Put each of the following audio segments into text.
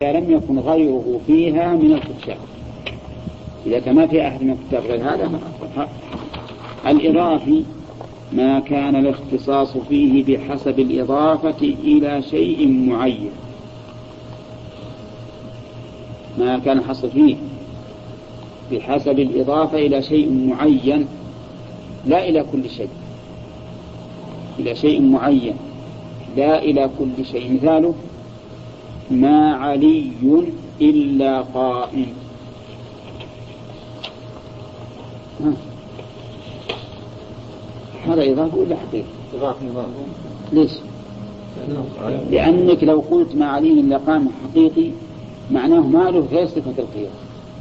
إذا لم يكن غيره فيها من الكتاب. إذا كان ما في أحد من الكتاب غير هذا الإضافي ما كان الاختصاص فيه بحسب الإضافة إلى شيء معين، ما كان الحصر فيه بحسب الإضافة إلى شيء معين لا إلى كل شيء، إلى شيء معين لا إلى كل شيء. مثاله ما علي إلا قائم. هذا إضافة ولا حقيقة؟ ليش؟ لأنك لو قلت ما علي إلا قائم حقيقي معناه ما له غير صفة القيام،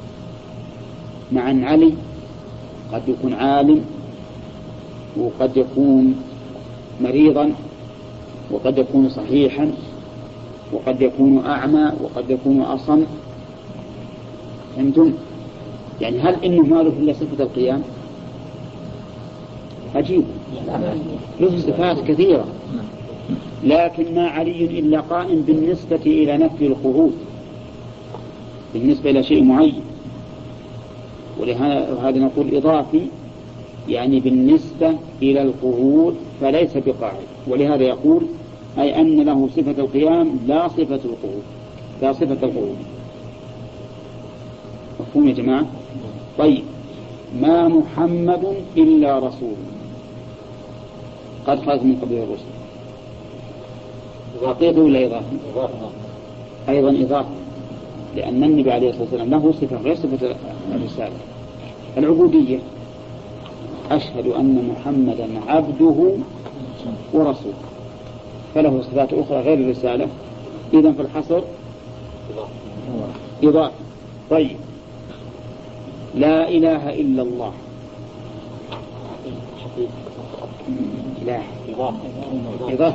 مع أن علي قد يكون عالم وقد يكون مريضا وقد يكون صحيحا وقد يكون أعمى وقد يكون أصم. فهمتم؟ يعني هل إنه ما له إلا صفة القيام؟ عجيب، له صفات كثيرة، لكن ما علي إلا قائم بالنسبة إلى نفي الخروج، بالنسبة إلى شيء معين. ولهذا نقول إضافي يعني بالنسبة إلى القعود فليس بقاعد. ولهذا يقول أي أن له صفة القيام لا صفة القعود، لا صفة القعود. مفهوم يا جماعة؟ طيب ما محمد إلا رسول قد خلت من قبله الرسل، حقيقي ولا إضافي؟ أيضا إضافي، لأن النبي عليه الصلاة والسلام له صفة غير صفة الرسالة. العبودية أشهد أن محمدا عبده ورسوله، فله صفات أخرى غير الرسالة. إذن في الحصر إضافي. طيب لا إله إلا الله لا إضافي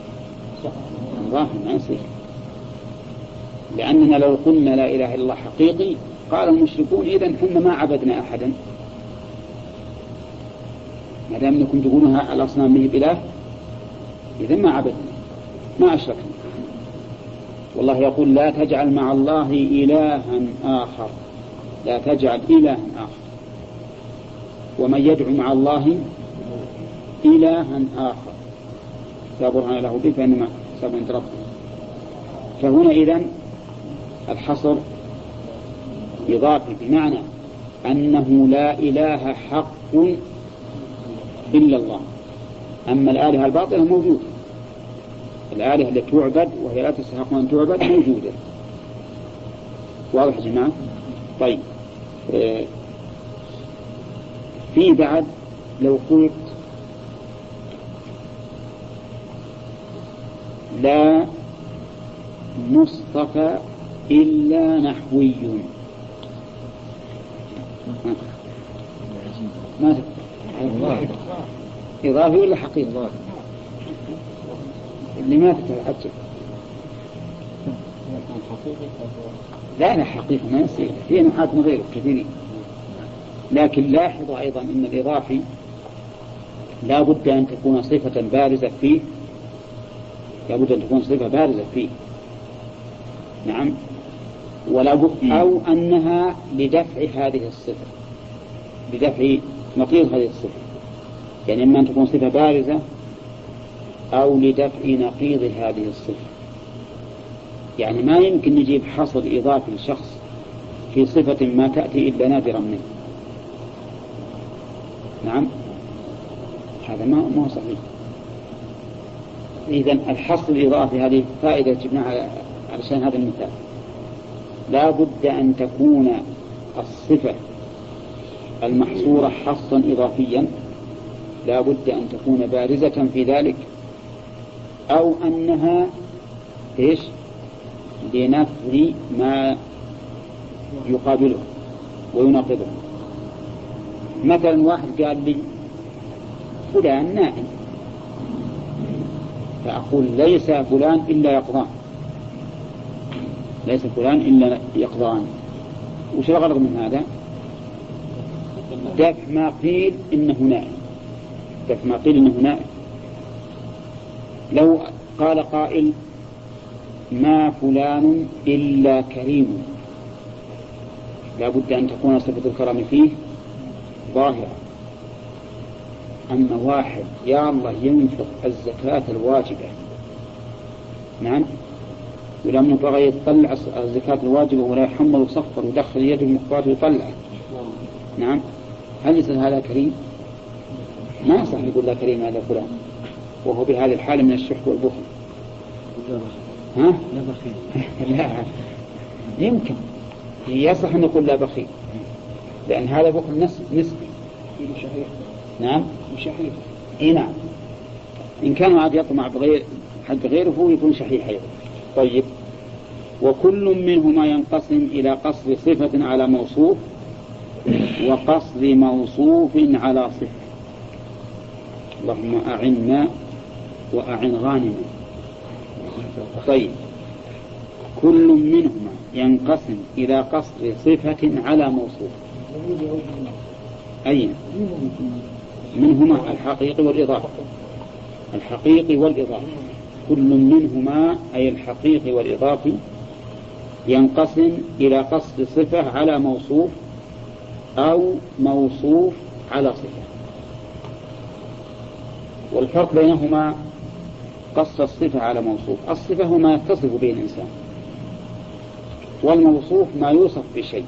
ما يصير، لأننا لو قلنا لا إله إلا الله حقيقي قال المشركون إذن حنا ما عبدنا أحدا، ما دام أنكم تقولونها الأصنام به بإله إذن ما عبدنا ما أشركنا. والله يقول لا تجعل مع الله إلها آخر، لا تجعل إلها آخر، ومن يدعو مع الله إلها آخر لا برهان له به فإنما حساب عند ربه. فهنا إذن الحصر إضافي بمعنى أنه لا إله حق إلا الله. أما الآلهة الباطلة موجودة، الآلهة التي تعبد وهي لا تستحق أن تعبد موجودة. واضح يا جماعة؟ طيب في بعد لو قلت لا مصطفى إلا نحوي ما إضافي ولا حقيقي؟ اللي ما تتعجب لا أنا حقيقي ما يصير، في نحات من غيره كثيرين. لكن لاحظوا أيضا أن الإضافي لا بد أن تكون صفة بارزة فيه، لا بد أن تكون صفة بارزة فيه. نعم، ولا بد أو أنها لدفع هذه الصفة، لدفع نقيض هذه الصفة، يعني إما أن تكون صفة بارزة أو لدفع نقيض هذه الصفة. يعني ما يمكن نجيب حصر إضافي لشخص في صفة ما تأتي إلا نادرا منه. نعم، هذا ما هو صحيح. إذن الحصر الإضافي هذه فائدة جبناها علشان هذا المثال. لا بد أن تكون الصفة المحصورة حصا إضافيا، لا بد أن تكون بارزة في ذلك، أو أنها إيش لنفي ما يقابله ويناقضه. مثلا واحد قال لي فلان نائم، فأقول ليس فلان إلا يقظان، ليس فلان إلا يقظان. وش الغرض من هذا؟ دفع ما قيل إنه نائم، دفع ما قيل إنه نائم. لو قال قائل ما فلان إلا كريم، لا بد أن تكون صفة الكرم فيه ظاهرة. أما واحد يا الله ينفق الزكاة الواجبة، نعم، ولما بغى يطلع الزكاة الواجبة ولا يحمل وصفر ويدخل يده المخبات ويطلع، نعم، هل يصير هذا كريم؟ ما يصح يقول لا كريم هذا فلان وهو بهذه الحالة من الشح والبخل. ها؟ لا بخيل. لا يمكن يصح أن يقول لا بخيل، لأن هذا بخل نسبي. نعم شحيح. إيه نعم، إن كان عاد يطمع بغير حد غيره هو يكون شحيح أيضا. طيب، وكل منهما ينقسم إلى قصد صفة على موصوف وقصد موصوف على صفة. اللهم أعنا وأعن غانما. طيب، كل منهما ينقسم إلى قصد صفة على موصوف. أي منهما؟ الحقيقي والإضافي. الحقيقي والإضافي، كل منهما أي الحقيقي والإضافي ينقسم إلى قصد صفة على موصوف أو موصوف على صفة. والفرق بينهما قصد الصفة على موصوف. الصفة هو ما يتصف به الإنسان، والموصوف ما يوصف بشيء.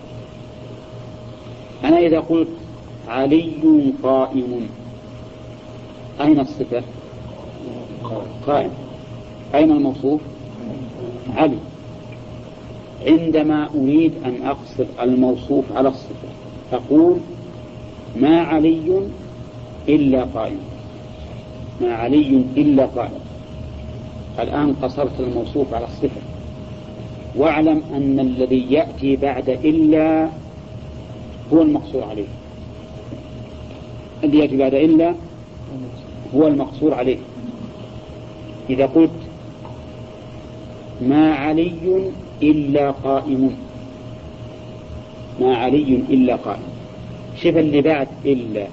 أنا إذا قلت علي قائم، أين الصفة؟ قائم. أين الموصوف؟ علي. عندما أريد أن أقصد الموصوف على الصفة أقول ما علي إلا قائم، ما علي إلا قائم. الآن قصرت الموصوف على الصفة، واعلم أن الذي يأتي بعد إلا هو المقصور عليه. الذي يأتي بعد إلا هو المقصور عليه. إذا قلت ما علي إلا قائم، ما علي إلا قائم، شوف اللي بعد إلا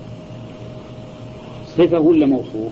صفة ولا موصوف؟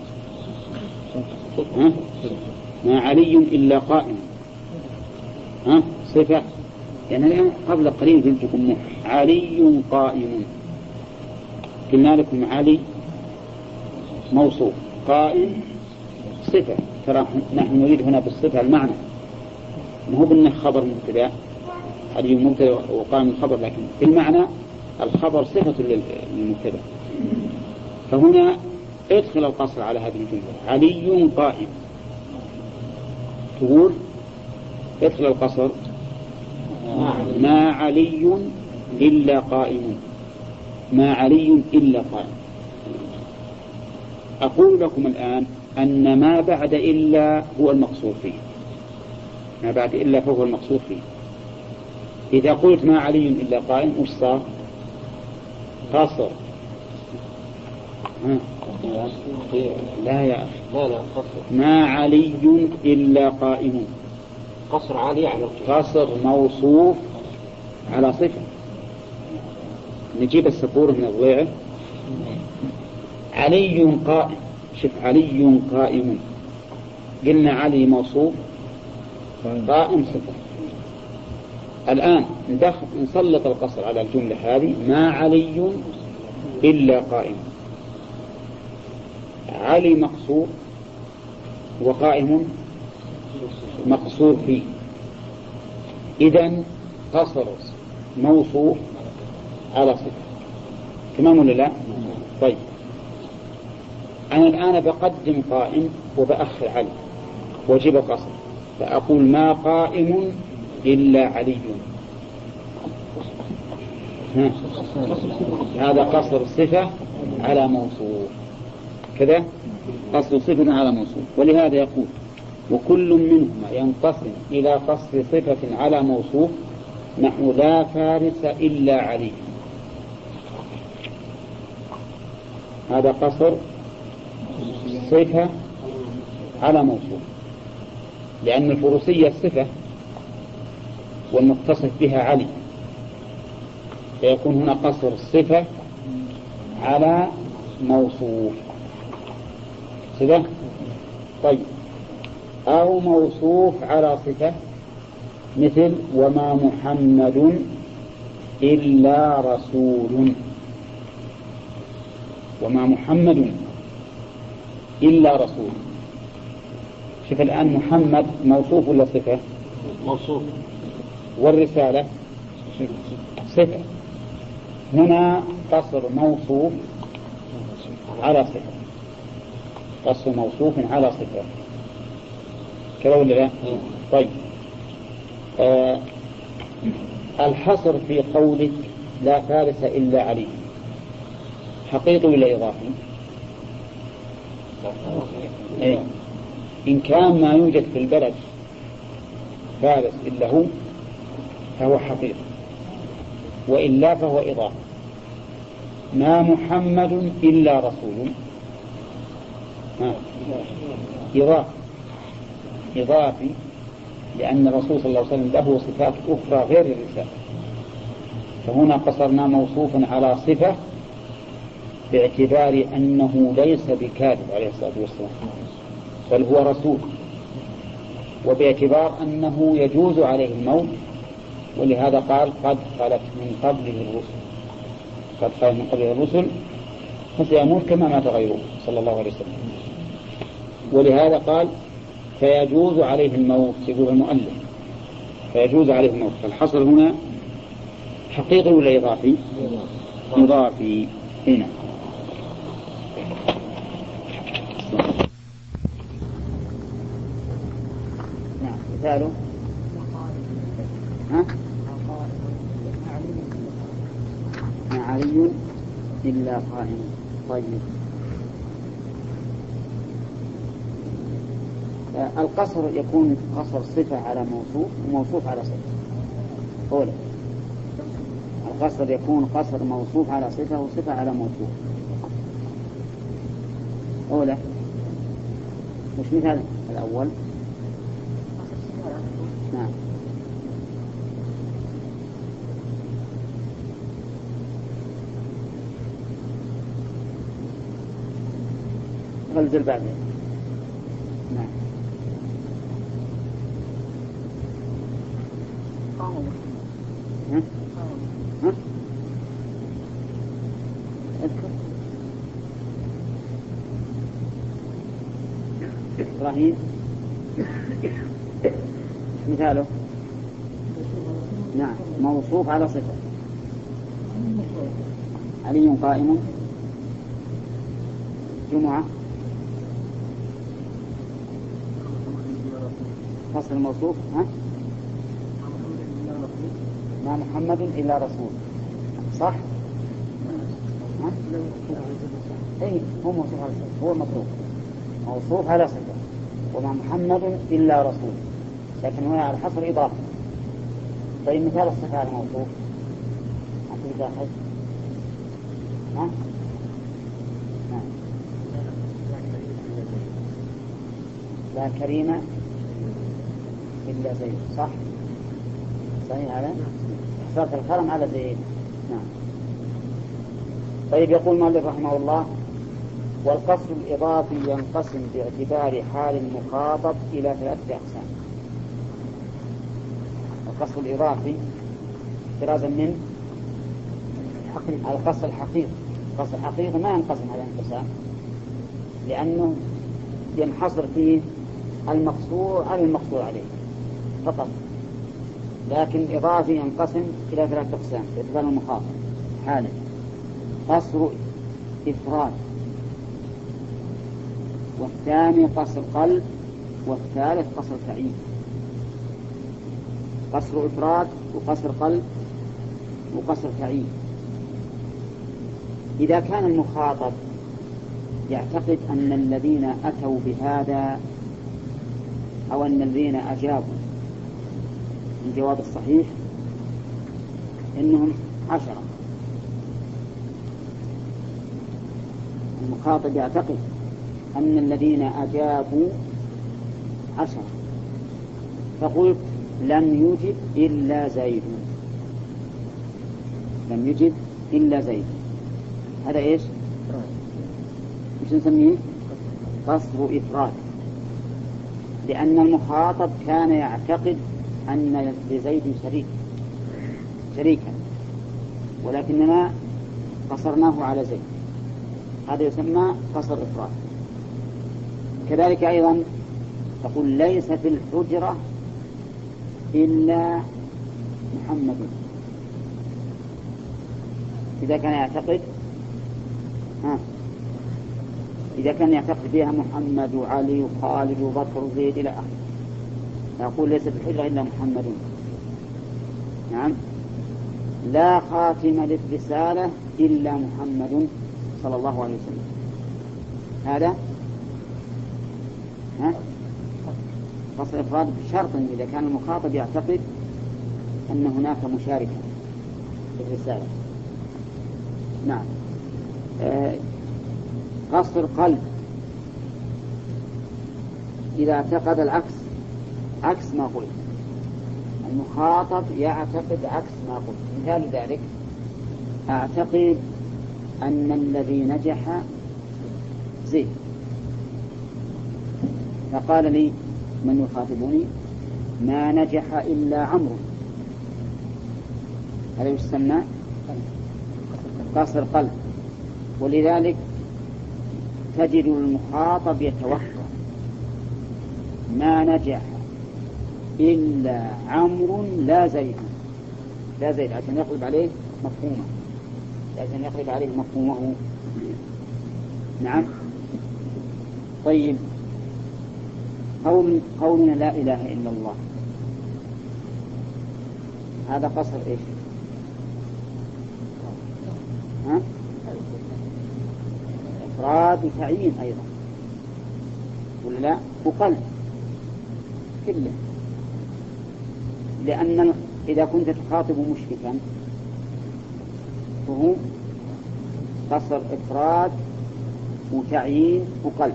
ها؟ ما علي إلا قائم، ها؟ صفة. يعني الآن قبل قليل قلت لكم علي قائم، قلنا لكم علي موصوف، قائم صفة. ترى نحن نريد هنا بالصفة المعنى، ما هو بالنه خبر مبتدأ، علي مبتدأ وقائم الخبر، لكن في المعنى الخبر صفة للمبتدأ. فهنا ادخل القصر على هذه الجملة، علي قائم، تقول ادخل القصر ما علي إلا قائم، ما علي إلا قائم. أقول لكم الآن أن ما بعد إلا هو المقصود فيه، ما بعد إلا فهو المقصود فيه. إذا قلت ما علي إلا قائم وش صار؟ قصر. لا يا أخي، لا قصر. ما علي إلا قائم، قصر علي على قصر موصوف على صفة. نجيب السطور من الضيعة، علي قائم، شوف علي قائم، قلنا علي موصوف، قائم صفة. الآن نسلط القصر على الجملة هذه، ما علي إلا قائم. علي مقصور وقائم مقصور فيه، إذن قصر موصوف على صفة. تمام ولا لا؟ طيب، أنا الآن بقدم قائم وبأخر علي وجب قصر، فأقول ما قائم إلا علي. هذا قصر صفة على موصوف، كذا قصر صفة على موصوف. ولهذا يقول وكل منهما ينقسم إلى قصر صفة على موصوف، نحو لا فارس إلا علي. هذا قصر صفة على موصوف، لأن الفروسية صفة والمتصف بها علي، فيكون هنا قصر صفة على موصوف. كذا طيب، أو موصوف على صفة، مثل وما محمد إلا رسول. وما محمد إلا رسول. شوف الآن محمد موصوف ولا صفة؟ موصوف. والرسالة صفة. هنا قصر موصوف على صفة، قصر موصوف على صفة كذا ولا لا؟ طيب الحصر في قولك لا فارس إلا علي حقيقي ولا إضافي؟ إيه؟ إن كان ما يوجد في البلد فارس إلا هو فهو حقيقي، وإلا فهو إضافي. ما محمد إلا رسول إضافي، لأن الرسول صلى الله عليه وسلم له صفات أخرى غير الرسالة، فهنا قصرنا موصوفا على صفة باعتبار أنه ليس بكاذب عليه الصلاة والسلام بل هو رسول، وباعتبار أنه يجوز عليه الموت، ولهذا قال قد خلت من قبله الرسل، قد خلت من قبله الرسل فسيموت كما مات غيره صلى الله عليه وسلم. ولهذا قال فيجوز عليه الموت، يقول المؤلف فيجوز عليه الموت. فالحصر هنا حقيقي ولا إضافي؟ إضافي هنا. نعم مثاله ما علي إلا قائم. طيب القصر يكون قصر صفة على موصوف وموصوف على صفة. أولا القصر يكون قصر موصوف على صفة وصفة على موصوف. أولا مش مثال الأول؟ نعم غلزل بعدين. نعم ها؟ اذكر إبراهيم مثاله. نعم موصوف على صفة. علي قائم جمعة فصل الموصوف. ها؟ ما محمد إلا رسول. صح؟ ها؟ أي هو موصوف على صفة، هو مطلوب موصوف على صفة. وما محمد إلا رسول، لكن هنا على حصر إضافة. طيب مثال الصفة على الموصوف أنت داخل. ها؟ لا كريمة إلا زيد. صح؟ صحيح هذا؟ حصرت الكرم على زيد. نعم. طيب يقول مالك رحمه الله والقصر الإضافي ينقسم باعتبار حال المخاطب إلى 3 أقسام. القصر الإضافي احترازا من القصر الحقيقي. القصر الحقيقي ما ينقسم على انقسام، لأنه ينحصر فيه المقصور على المقصور عليه فقط. لكن الإضافي ينقسم إلى 3 أقسام باعتبار المخاطب حاله: قصر إفراد، والثاني قصر قلب، والثالث قصر تعيين. قصر إفراد وقصر قلب وقصر تعيين. إذا كان المخاطب يعتقد أن الذين أتوا بهذا أو أن الذين أجابوا الجواب الصحيح إنهم 10، المخاطب يعتقد أن الذين أجابوا 10، فقلت لم يجب إلا زيد، لم يجب إلا زيد. هذا إيش؟ مش نسميه قصر إفراد، لأن المخاطب كان يعتقد أن لزيد شريكا، ولكننا قصرناه على زيد، هذا يسمى قصر إفراد. كذلك أيضا تقول ليس في الحجرة إلا محمد، إذا كان يعتقد فيها محمد وعلي وخالد وبكر وزيد إلى آخره، يقول ليس في الحجرة إلا محمد. نعم. لا خاتم للرسالة إلا محمد صلى الله عليه وسلم، هذا قصر إفراد بشرط إذا كان المخاطب يعتقد أن هناك مشاركة في الرسالة. نعم. قصر قلب إذا اعتقد العكس، عكس ما قلت، المخاطب يعتقد عكس ما قلت. مثال ذلك: أعتقد أن الذي نجح زيد، فقال لي من يخاطبني: ما نجح إلا عمرو. هذا يسمى قصر قلب. ولذلك تجد المخاطب يتوقع ما نجح إلا عمرو لا زيد عشان يقلب عليه مفهومه، نعم. طيب، قولنا لا إله إلا الله، هذا قصر إيش؟ إفراد وتعيين أيضا، ولا لا؟ وقلب كله، لأن إذا كنت تخاطب مشركا فهو قصر إفراد وتعيين وقلب،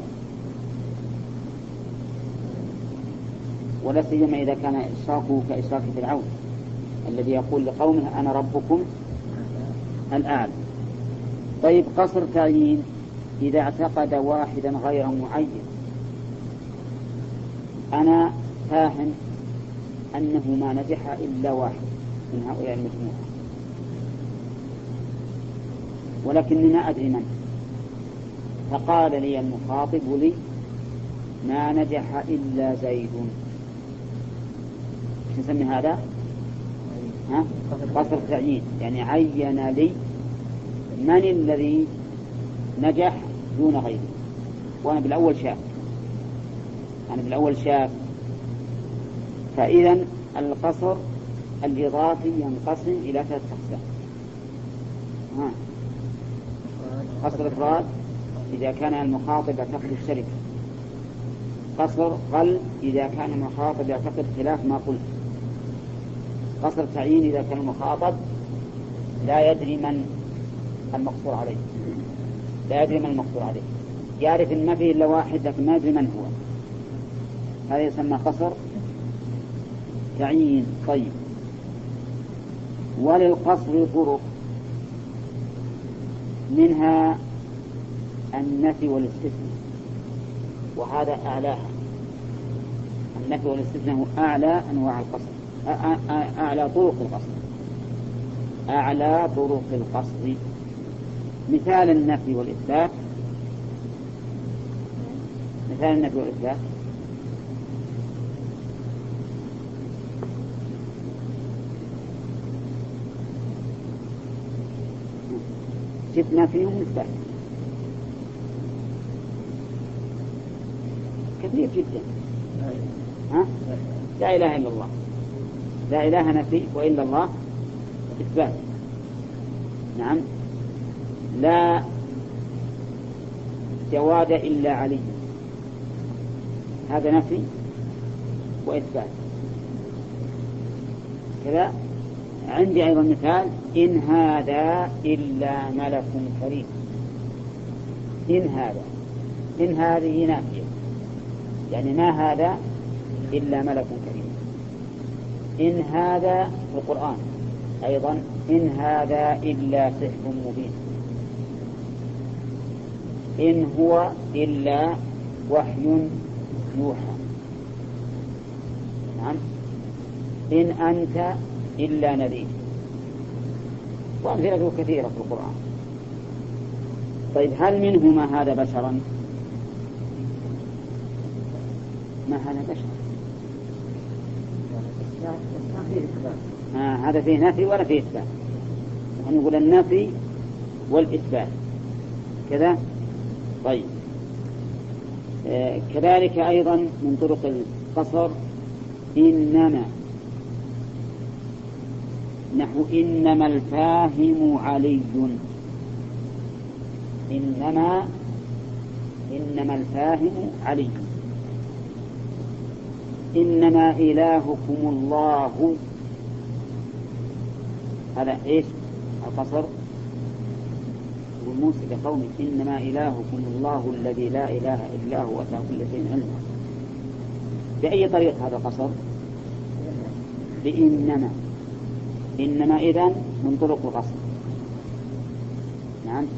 ولا سيما إذا كان إشراكه كإشراك فرعون الذي يقول لقومه أنا ربكم الأعلى. طيب، قصر تعيين إذا اعتقد واحدا غير معين، أنا فاهم أنه ما نجح إلا واحد من هؤلاء المجموعة، ولكني ما أدري من، فقال لي المخاطب لي ما نجح إلا زيد، نسمي هذا قصر تعيين، يعني عين لي من الذي نجح دون غيره، وأنا بالأول شاف. فإذا القصر الإضافي ينقسم إلى 3 أقسام: قصر إفراد إذا كان المخاطب يعتقد الشركة، قصر قلب إذا كان المخاطب يعتقد خلاف ما قلت، قصر تعيين إذا كان المخاطب لا يدري من المقصور عليه، يعرف إن ما فيه إلا واحد لكن ما يدري من هو، هذا يسمى قصر تعيين. طيب، وللقصر طرق، منها النفي والاستثناء، وهذا أعلاها. النفي والاستثناء هو أعلى أنواع القصر، أعلى طرق القصر. مثال النفي والإثبات: شف نفي وإثبات كثير جدا. لا إله إلا الله، لا إله نفي، وإلا الله إثبات. نعم. لا جواد إلا علي، هذا نفي وإثبات. كذا عندي أيضا مثال: إن هذا إلا ملك كريم. إن هذه نافية، يعني ما هذا إلا ملك كريم. إن هذا في القرآن أيضا: إن هذا إلا سحر مبين. إن هو إلا وحي يوحى. نعم. إن أنت إلا نذير، وأمثلته كثيرة في القرآن. طيب هل منهما هذا بشرا؟ ما هذا بشر. هذا فيه نفي ولا فيه إثبات. نقول النفي والإثبات كذا. طيب كذلك أيضا من طرق القصر إنما، نحو إنما الفاهم علي. إنما الفاهم علي. إنما إلهكم الله، هذا إيش القصر؟ والموسى لقوم إنما إلهكم الله الذي لا إله إلا هو وسع كل شيء علما. بأي طريقة هذا القصر؟ بإنما. إنما إذن من طرق القصر. نعم.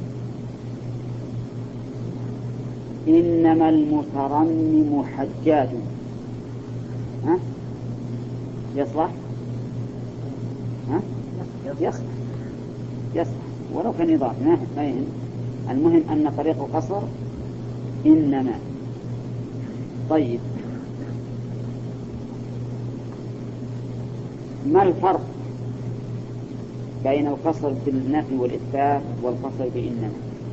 إنما المترنم حجاج. يصلح؟ يصلح ولو كان إضافة ما يهم. المهم أن طريق القصر إنما. طيب ما الفرق بين القصر بالنفي والإثبات والقصر بإنما؟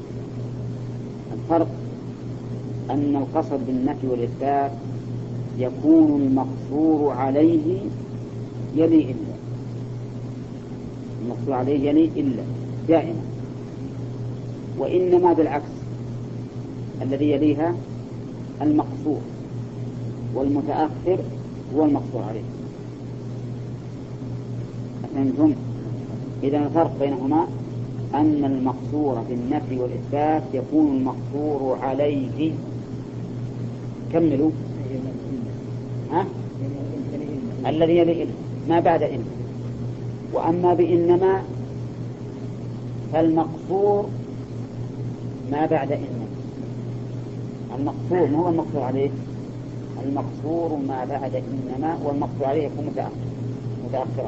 الفرق أن القصر بالنفي والإثبات يكون المقصور عليه يلي إلا، المقصور عليه يلي إلا دائما. وإنما بالعكس، الذي يليها المقصور والمتأخر هو المقصور عليه. أفهمتم؟ إذن الفرق بينهما أن المقصور بالنفي والإثبات يكون المقصور عليه. كملوا. الذي يلي ما بعد إن. وأما بإنما فالمقصور ما بعد إن. المقصور ما هو المقصور عليه؟ المقصور ما بعد إنما، والمقصور عليه يكون متأخرا.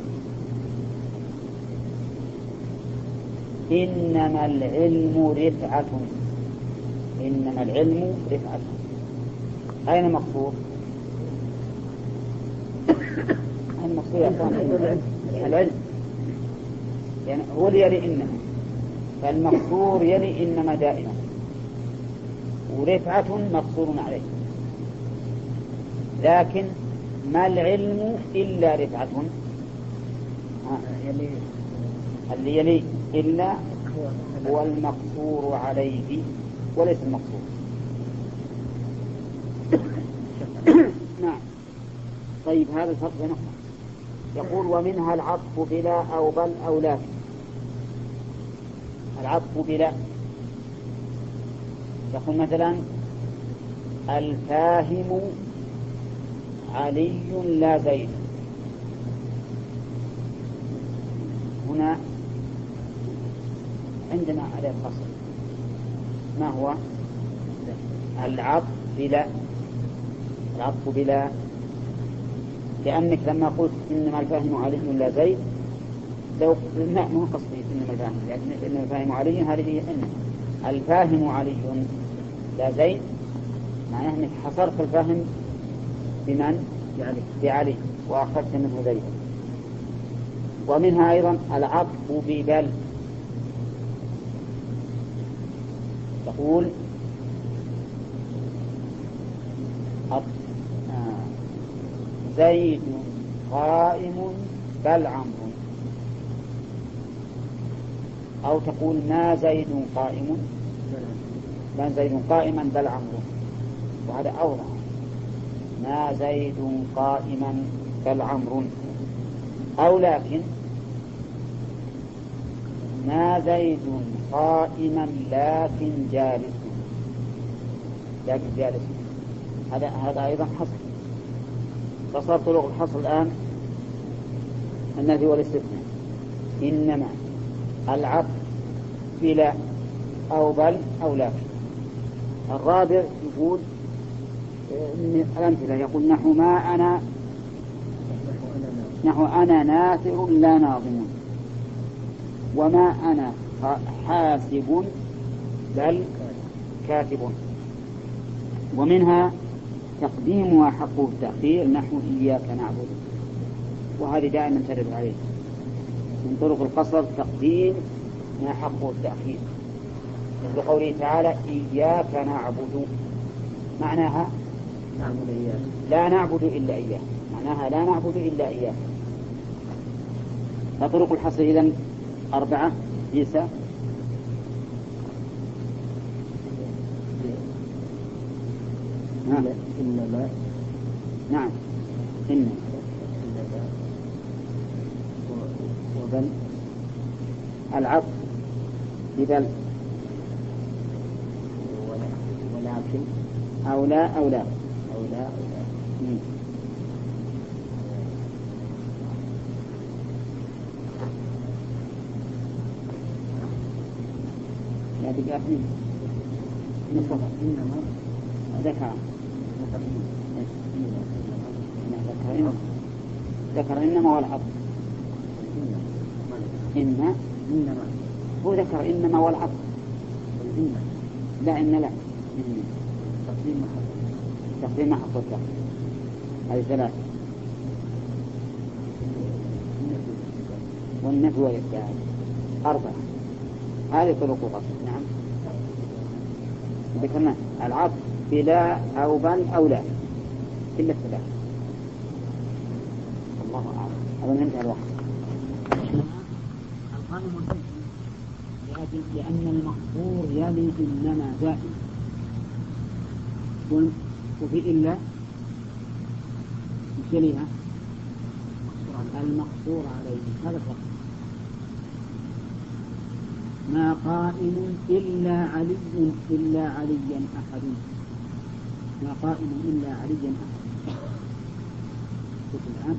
إنما العلم رفعة. إنما العلم رفعة. أين المقصور؟ المقصود يا أخوان العلم، يعني هو اللي يلي إنما، فالمقصور يلي إنما دائما، ورفعة مقصور عليه. لكن ما العلم إلا رفعة، اللي يلي إلا هو المقصور عليه وليس المقصور. نعم. طيب هذا الفرق بينهما. يقول ومنها العطف بلا أو بل أو لا. العطف بلا يقول مثلا الفاهم علي لا زيد. هنا عندنا عليه القصر. ما هو العطف بلا؟ العطف بلا لأنك لما قلت إنما الفاهم علي لا زيد، لو لا مو قصدي إنما الفاهم، لكن إنما الفاهم علي هذه هي إنما الفاهم علي لا زيد، معناه أنك حصرت الفاهم بمن؟ بعلي، وأخذت منه زيد. ومنها أيضا العطف ببل. تقول زيد قائم بل عمرو، أو تقول ما زيد قائم، ما زيد قائما بل عمرو، وهذا أوضح. ما زيد قائما بل عمرو. أو لكن ما زيد قائما لكن جالس، هذا أيضا حصر. فصار طرق الحصر الآن النفي والاستثناء. إنما العطف بلا أو بل أو لكن. الرابع يقول الأمثلة، يقول نحو ما أنا نحو أنا ناثر لا ناظم، وما أنا حاسب بل كاتب. ومنها تقديمها حقه التأخير نحو إياك نعبد، وهذه دائما ترد عليه. من طرق القصر تقديم ما حقه التأخير، مثل قوله تعالى إياك نعبد، معناها لا نعبد إلا إياه، معناها لا نعبد إلا إياه. فطرق الحصر إذن 4. عيسى إنما نعم إن وبل العطف ببل ولكن أو لا أو لا أو لا لا بقى إنما ذكر ذكر إنما والعطف إنما هو ذكر إنما والعطف لا إن لا تقديم محط التأخير. هذه 3. والنفي والإبدال 4. هذه طرق القصر. نعم ذكرنا العطف بلا أو بل أو لا إلا 3. الله أعلم. أظن انتهى الوقت. القائم لأن المقصور يلي إنما دائما، وفي إلا يليها المقصور عليه. هذا فقط. ما قائم إلا عليا أحد، ما قائم إلا عليا أحد. شوف الآن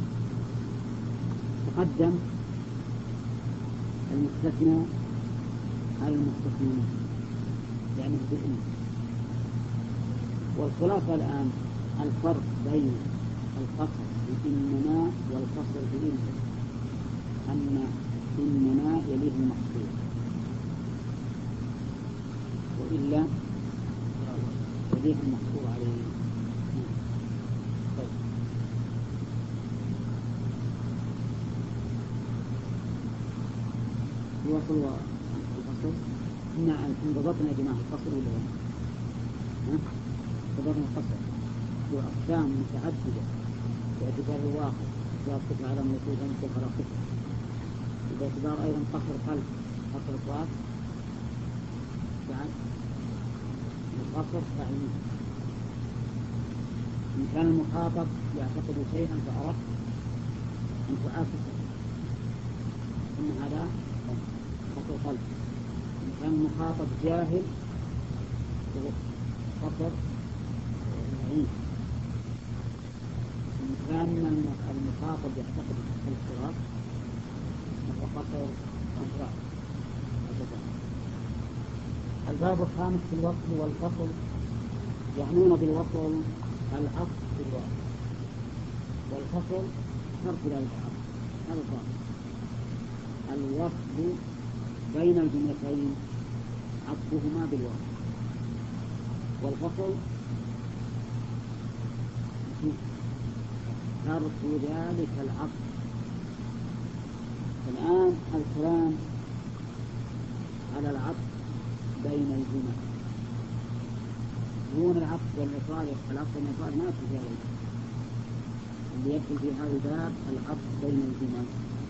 تقدم المستثنى على المستثنى يعني بالإن. والخلاصة الآن الفرق بين القصر بإننا والقصر بإن أن إننا يليه المقصور وإلا يليه المقصور عليه. الوصل والقصر إن ضبطنا يا جماعة القصر ولا لا؟ ضبطنا القصر وأقسام متعددة باعتبار الواقع، واقف على موجودا كخلاقه، باعتبار أيضا قصر قلب، قصر الصواب بعد القصر تعليم. إن كان المخاطب يعتقد شيئا فأردت أن تعاكسه إن هذا قصر قلب. إن كان المخاطب جاهل قصر عين. إن كان المخاطب يعتقد الاختلاف فهو قصر إشراك. الباب الخامس في الوصل والفصل. يعنون بالوصل العطف في الوصل، والفصل ترك العطف. هذا الضابط. الوصل بين الجملتين عطفهما بالوصل، والفصل ترك ذلك العطف. الآن الكلام على العطف بين الجمل دون العطف والإطار. العطف والإطار ما في ذلك. اللي يدخل في هذا الباب العطف بين الجمل.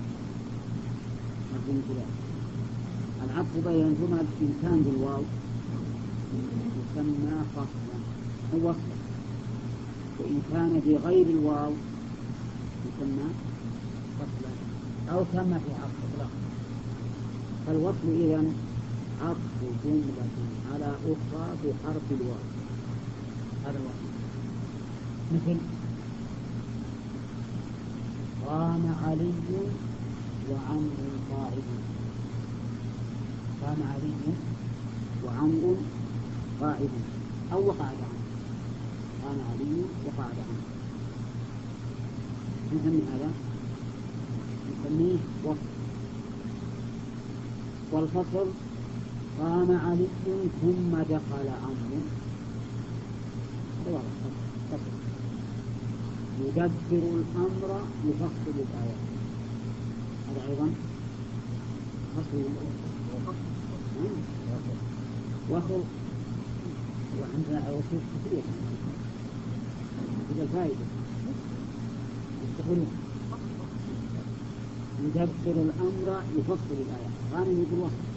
العطف بين الجمل إن كان بالواو يسمى فصلا أو وصلا، وإن كان بغير الواو يسمى فصلا أو كما في عطف إطلاق. فالوصل إذن عطف جملة على أخرى بحرف الواو. هذا الوصل. مثل قام علي وعمر قاعد. قام علي وعمر قاعد أو وقعد عنه. قام علي وقعد عنه. نسمي هذا نسميه وصل. والفصل قام علي ثم دخل عمرو، فصل يدبر الأمر يفصل الآيات، هذا أيضا فصل. وصل وعندنا وصول كثير إذا الفائدة يستقلون. يدبر الأمر يفصل الآيات، غانم يقول وصل.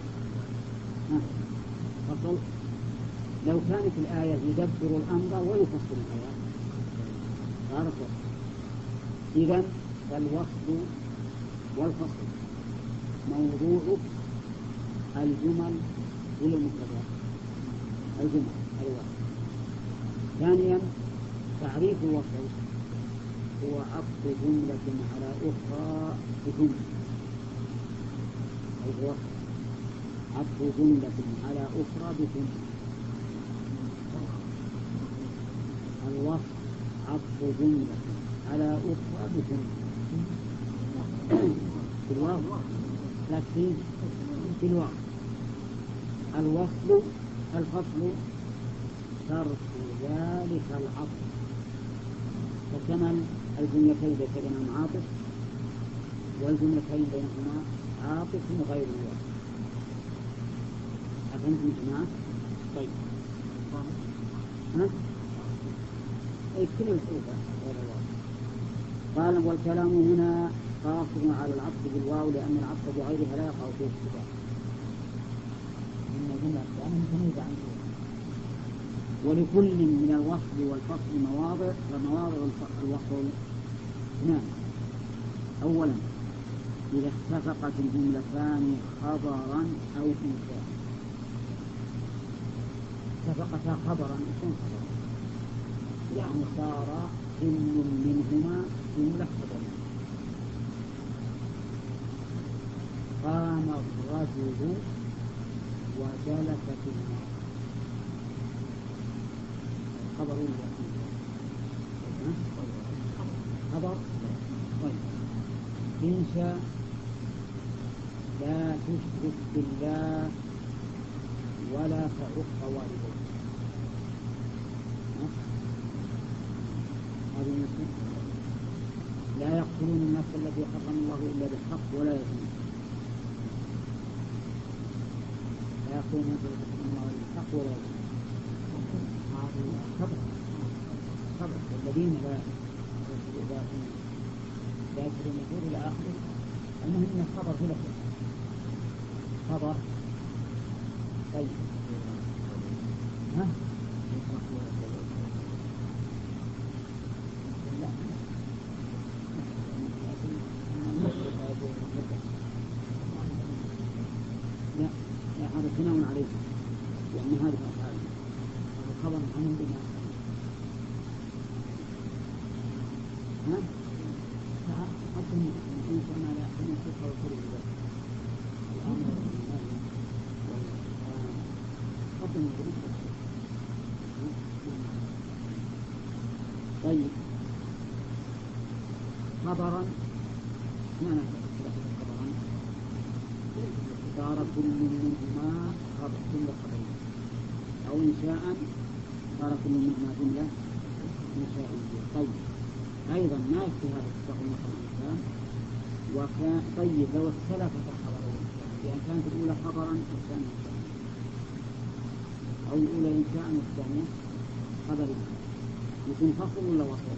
فصل لو كانت الآية يدبر الأمر ويفصل الآيات صار فصل. إذن فالوصل والفصل موضوع الجمل إلى المفردات، الجمل الوصل. ثانيا تعريف الوصل هو عطف جملة على أخرى بجملة، الوصل عطف جملة على أخرى بجملة. الوصل عطف جملة على أخرى بجملة في الوصل، لكن في الوصل. الوصل الفصل ترك ذلك العطف فكمل الجملتين بينهما عاطف والجملتين بينهما عاطف غير الوصل. أفهمتم يا جماعة؟ طيب كل الحروف غير الوصل. قال والكلام هنا قاصر على العطف بالواو لأن العطف بغيرها لا يقع فيه اتباع. ولكل من الوصل والفصل مواضع، ومواضع الوصل اثنان. أولا إذا اتفقت الجملتان خبرا أو إنشاء. اتفقتا خبرا يكون خبرا، يعني صار كل منهما جملة خبرية. قام الرجل وجلست المرأة، خبر خبر. إنشاء لا تشرك بالله ولا تعق والديك، هذه النصوص. لا يقتلون النفس التي حرم الله إلا بالحق ولا يزنون، لا يقتلون النفس التي حرم الله إلا بالحق ولا يزنون. خبر والذين لا يأكلون الزور إلى آخره. المهم أن الخبر في لفظ خبر. طيب ها لا هذا ثناء عليه، يعني هذا الأفعال خبر عنهم بما حتى الإنسان على أن يصح ويصير بذلك الأمر والنهي حتى من طيب خبرا ما نعرف خبرا صار كل منهما خبر كل خبرين، أو إنشاء صار كل منهما جملة إنشائية. طيب أيضا ما يكفي هذا التقوى مثل الإنسان. وكان طيب لو اختلفت الخبرين، لأن كانت الأولى خبرا والثانية إنشاء، أو الأولى إنشاء والثانية خبرا، يكون فصل ولا وصل؟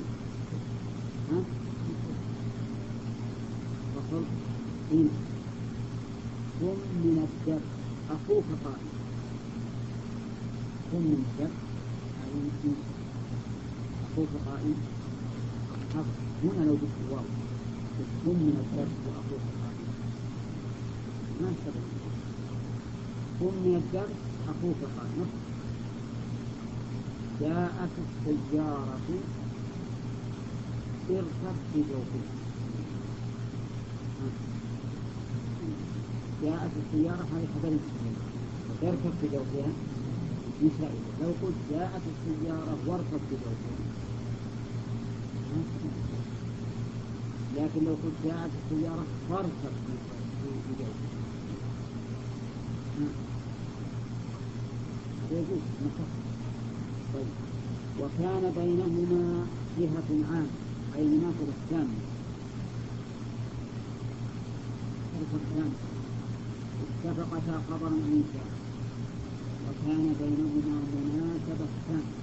فصل. إن قم من الدر أخوك قائم، قم من الدر أخوك قائم. هنا لو جبت الواو قم من الدر وأخوك قائم ما استبعد. قم من الدر أخوك قائم. جاءت السيارة اركب في جوفها. جاءت السيارة هذه خبر اركب في جوفها نسائية. لو قلت جاءت السيارة واركب في جوفها لكن لو قلت جاءت السيارة فرصت في جوفه هذا يجوز نصف. طيب وكان بينهما جهة عامة أي مناسبة الثانية اتفقتا خبرا عن إنشاء وكان بينهما مناسبة ثانية.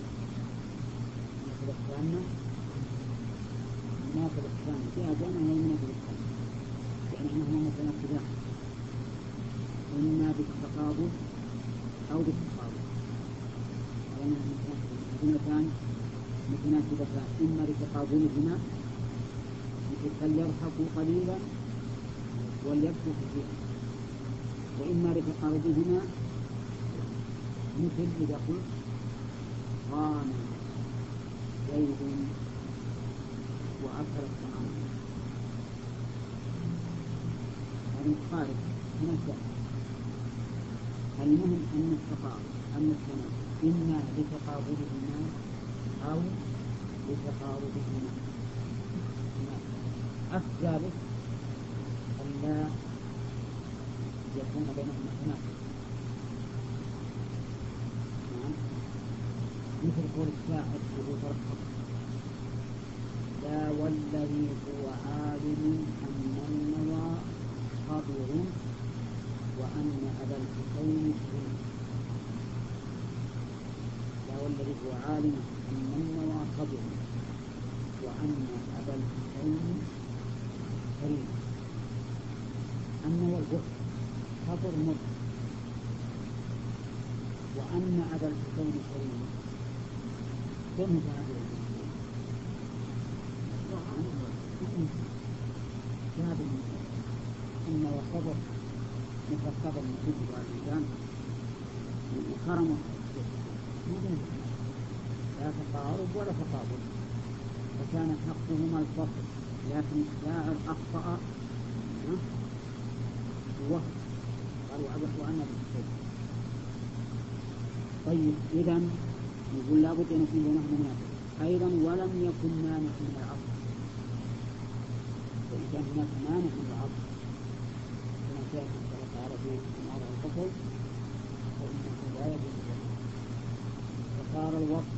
مناسبة الثانية فيها جمع هي مناسبة الثانية يعني أنهما متناسبان إما بالتقابل أو بالتقابل يعني متناسبتان إما بتقابلهما مثل فليضحكوا قليلا وليبكوا كثيرا وإما بتقاربهما مثل إذا قلت قام زيد وأكل الطعام هذا متقارب هنا الشأن. المهم أن التقارب أن التناسب إما لتقابلهما أو لتقاربهما. الثالث ألا يكون بينهما تناسب مثل قول الشاعر وهو ترقب لا والذي هو عالم أن النوى خبر وأن أبا الحسين كريم. لا والذي هو عالم أن النوى خبر وأن أبا الحسين كريم. النوى البخل خبر مر وأن أبا الحسين كريم كم هذا هذا إن وصبر مفصل من الإنسان وكرمه لا تقارب ولا تقابل فكان حقهما الفصل لكن الشاعر أخطأ وقال وأنا بالسيد. طيب إذن يقول لابد أن يكون بينهما مناسبة أيضا ولم يكن مانع من العصر. وإن كان هناك مانع من العصر كما سيأتي إن شاء الله تعالى في موضع الفصل فإنه لا يجوز ذلك. فصار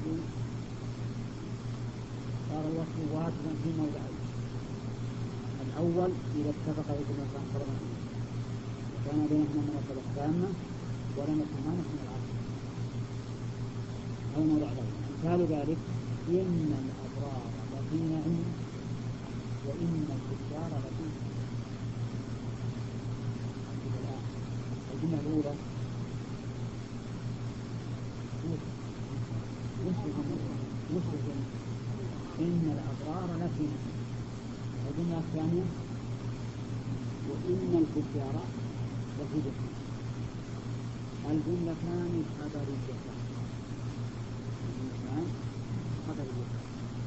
الوصف واجبا في موضعين. الأول إذا اتفق يجب فرضا وكان بينهما مناسبة تامة ولم يكن مانع من العصر أو موضع ذلك. مثال ذلك إن الأبرار لفي نعيم وإن الفجار لفي الجملة الأولى إن الأبرار لفي نعيم. الجملة الثانية وإن الفجار لفي جحيم. الجملتان خبريتان خبر الوقت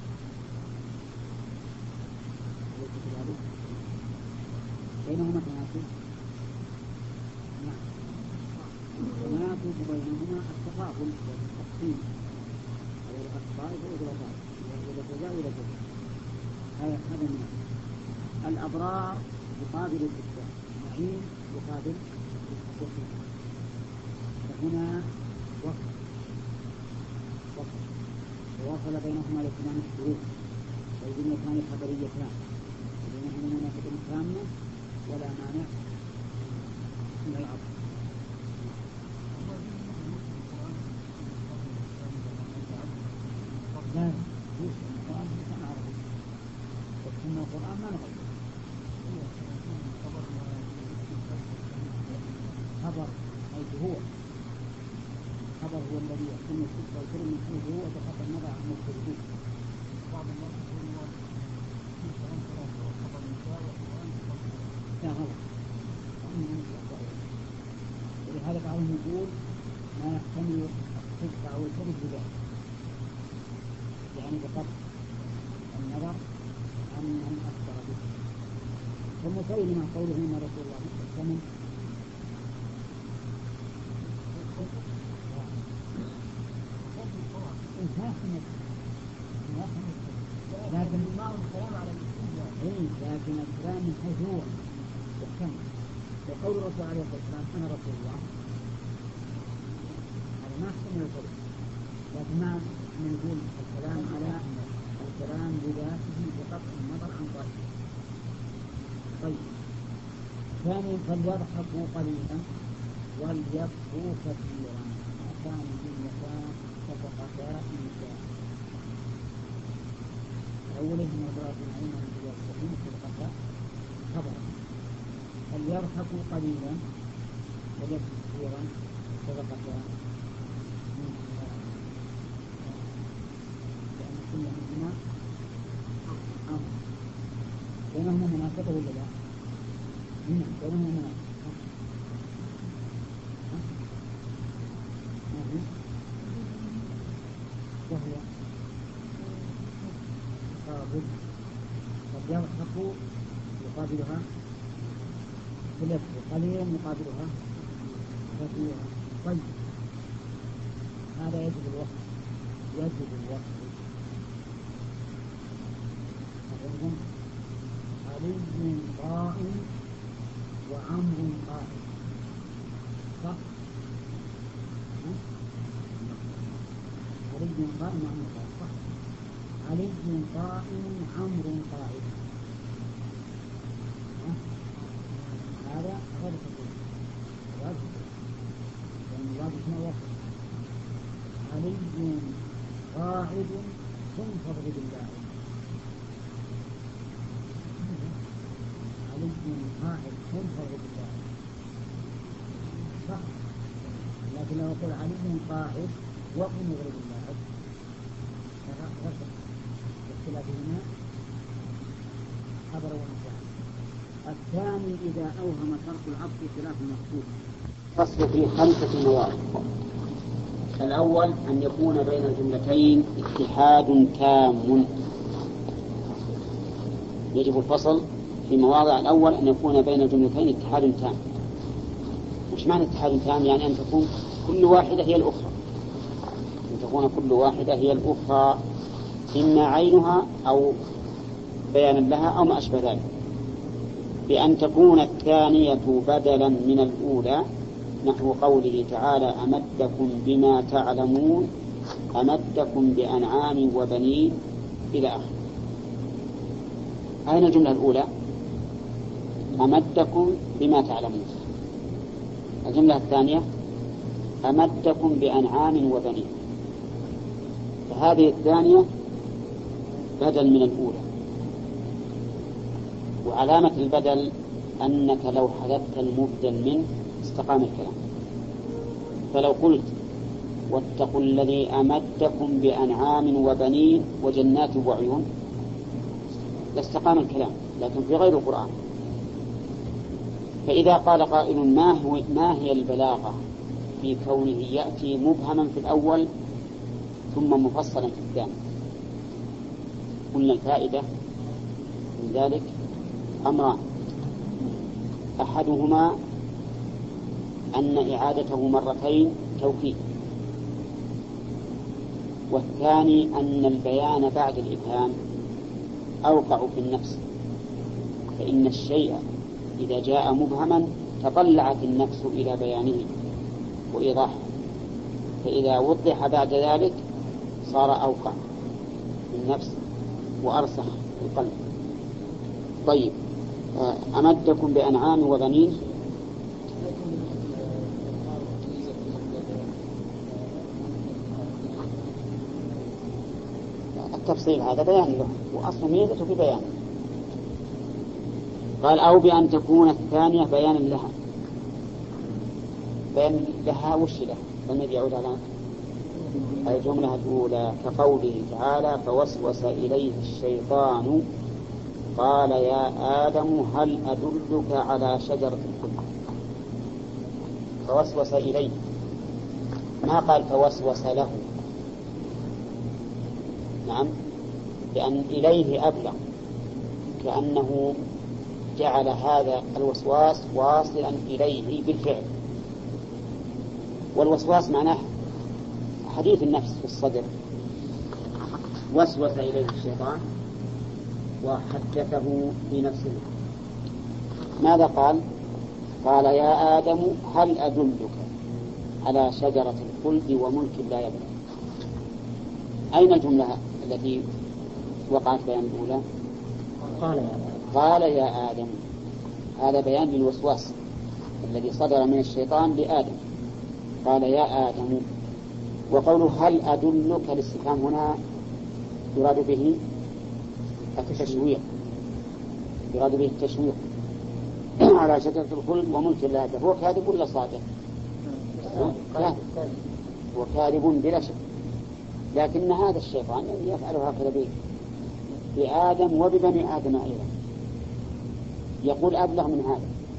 بينهما تناسب. نعم تناسب بينهما التقابل والتقسيم أو الأخطاء والإغلاقات إلى جزاء إلى جزاء. هذا الناس الأبرار يقابل الإسلام نعيم يقابل الجحيم. فهنا وصل ووصل بينهما الاثنان الشروط والجملتان خبريتان وبينهما مناسبة تامة ولا مانع من العصر. لا القرآن لسان عربي وسنة القرآن ما نغير خبر حيث هو خبر هو الذي يحكم الكفر والكرم من حيث هو بغض النظر عن المختلفين. بعض الناس يقولون لا غلط ولهذا بعضهم يقول ما يحتمل الصدق أو الكذب بذلك يعني بغض النظر عن من أخبر به. والمسلم مع قوله إن رسول الله الثمن لكن لكن الكلام من حيث هو يحكم. وقول الرسول عليه الصلاة والسلام أنا رسول الله هذا ما يحكم القول، لكن ما نقول الكلام على الكلام بذاته بقطع النظر عن ظاهره. طيب ثانيا فليضحكوا قليلا وليبكوا كثيرا كان في المكان فسقطا إنسان. أوله نظرات العين من الصحيح في القطع خبر. فليضحكوا قليلا وليبكوا كثيرا فسقطا لأن كل منهما أمر بينهما مناسبة ولا لا؟ بينهما مناسبة. وهي تقابل قد يضحك يقابلها فليبكي قليلا يقابلها كثيرا. طيب هذا يجب الوقت علي قائم وعمر قائم صح؟ علي قائم وعمر قائم صح؟ علي قائم عمر قائم هذا غير صحيح لأن الواجب هنا وقت. علي قاعد تنفض بالله علي قاعد تنفض بالله صح. لكن لو قل علي قاعد وقم غير الله فغسل باختلافهما حضر ونساء. الثاني إذا أوهم ترك العطف خلاف المقصود. فصل في 5 مواضع. الأول أن يكون بين الجملتين اتحاد تام. يجب الفصل في مواضع. الأول أن يكون بين الجملتين اتحاد تام. مش معنى اتحاد تام؟ يعني أن تكون كل واحدة هي الأخرى، أن تكون كل واحدة هي الأخرى إما عينها أو بيانا لها أو ما أشبه ذلك، بأن تكون الثانية بدلا من الأولى، نحو قوله تعالى أمدكم بما تعلمون أمدكم بأنعام وبنين إلى آخره. أين الجملة الأولى؟ أمدكم بما تعلمون. الجملة الثانية أمدكم بأنعام وبنين. فهذه الثانية بدل من الأولى، وعلامة البدل أنك لو حذفت المبدل منه استقام الكلام. فلو قلت واتقوا الذي أمدكم بأنعام وبنين وجنات وعيون لاستقام الكلام، لكن في غير القرآن. فإذا قال قائل ما هي البلاغة في كونه يأتي مبهما في الأول ثم مفصلا في الثاني؟ قلنا الفائدة من ذلك أمران: أحدهما أن إعادته مرتين توكيد، والثاني أن البيان بعد الإبهام أوقع في النفس، فإن الشيء إذا جاء مبهما تطلعت النفس إلى بيانه وإيضاحه، فإذا وضح بعد ذلك صار أوقع في النفس وأرسخ في القلب. طيب أمدكم بأنعام وبنين، التفصيل هذا بيان له، وأصل ميزته في بيان. قال أو بأن تكون الثانية بيانا لها. بيان لها وش له؟ لم يعود على الجملة الأولى، كقوله تعالى فوسوس إليه الشيطان قال يا آدم هل أدلك على شجرة الخلد. فوسوس إليه، ما قال فوسوس له. نعم، لأن إليه أبلغ، كأنه جعل هذا الوسواس واصلا إليه بالفعل. والوسواس معناه حديث النفس في الصدر. وسوس إليه الشيطان وحدثه في نفسه. ماذا قال؟ قال يا آدم هل أدلك على شجرة الخلد وملك لا يبلى. أين الجملة التي وقعت بيان الأولى؟ قال يا آدم. هذا بيان للوسواس الذي صدر من الشيطان لآدم. قال يا آدم. وقوله هل أدلك الاستفهام هنا يراد به التشويق، يراد به التشويق على شجرة الخلد وملك لا يبلى. هو كاذب ولا صادق؟ كاذب، وكاذب بلا شك. لكن هذا الشيطان يفعل هكذا بآدم وببني آدم أيضا. يقول أبلغ من هذا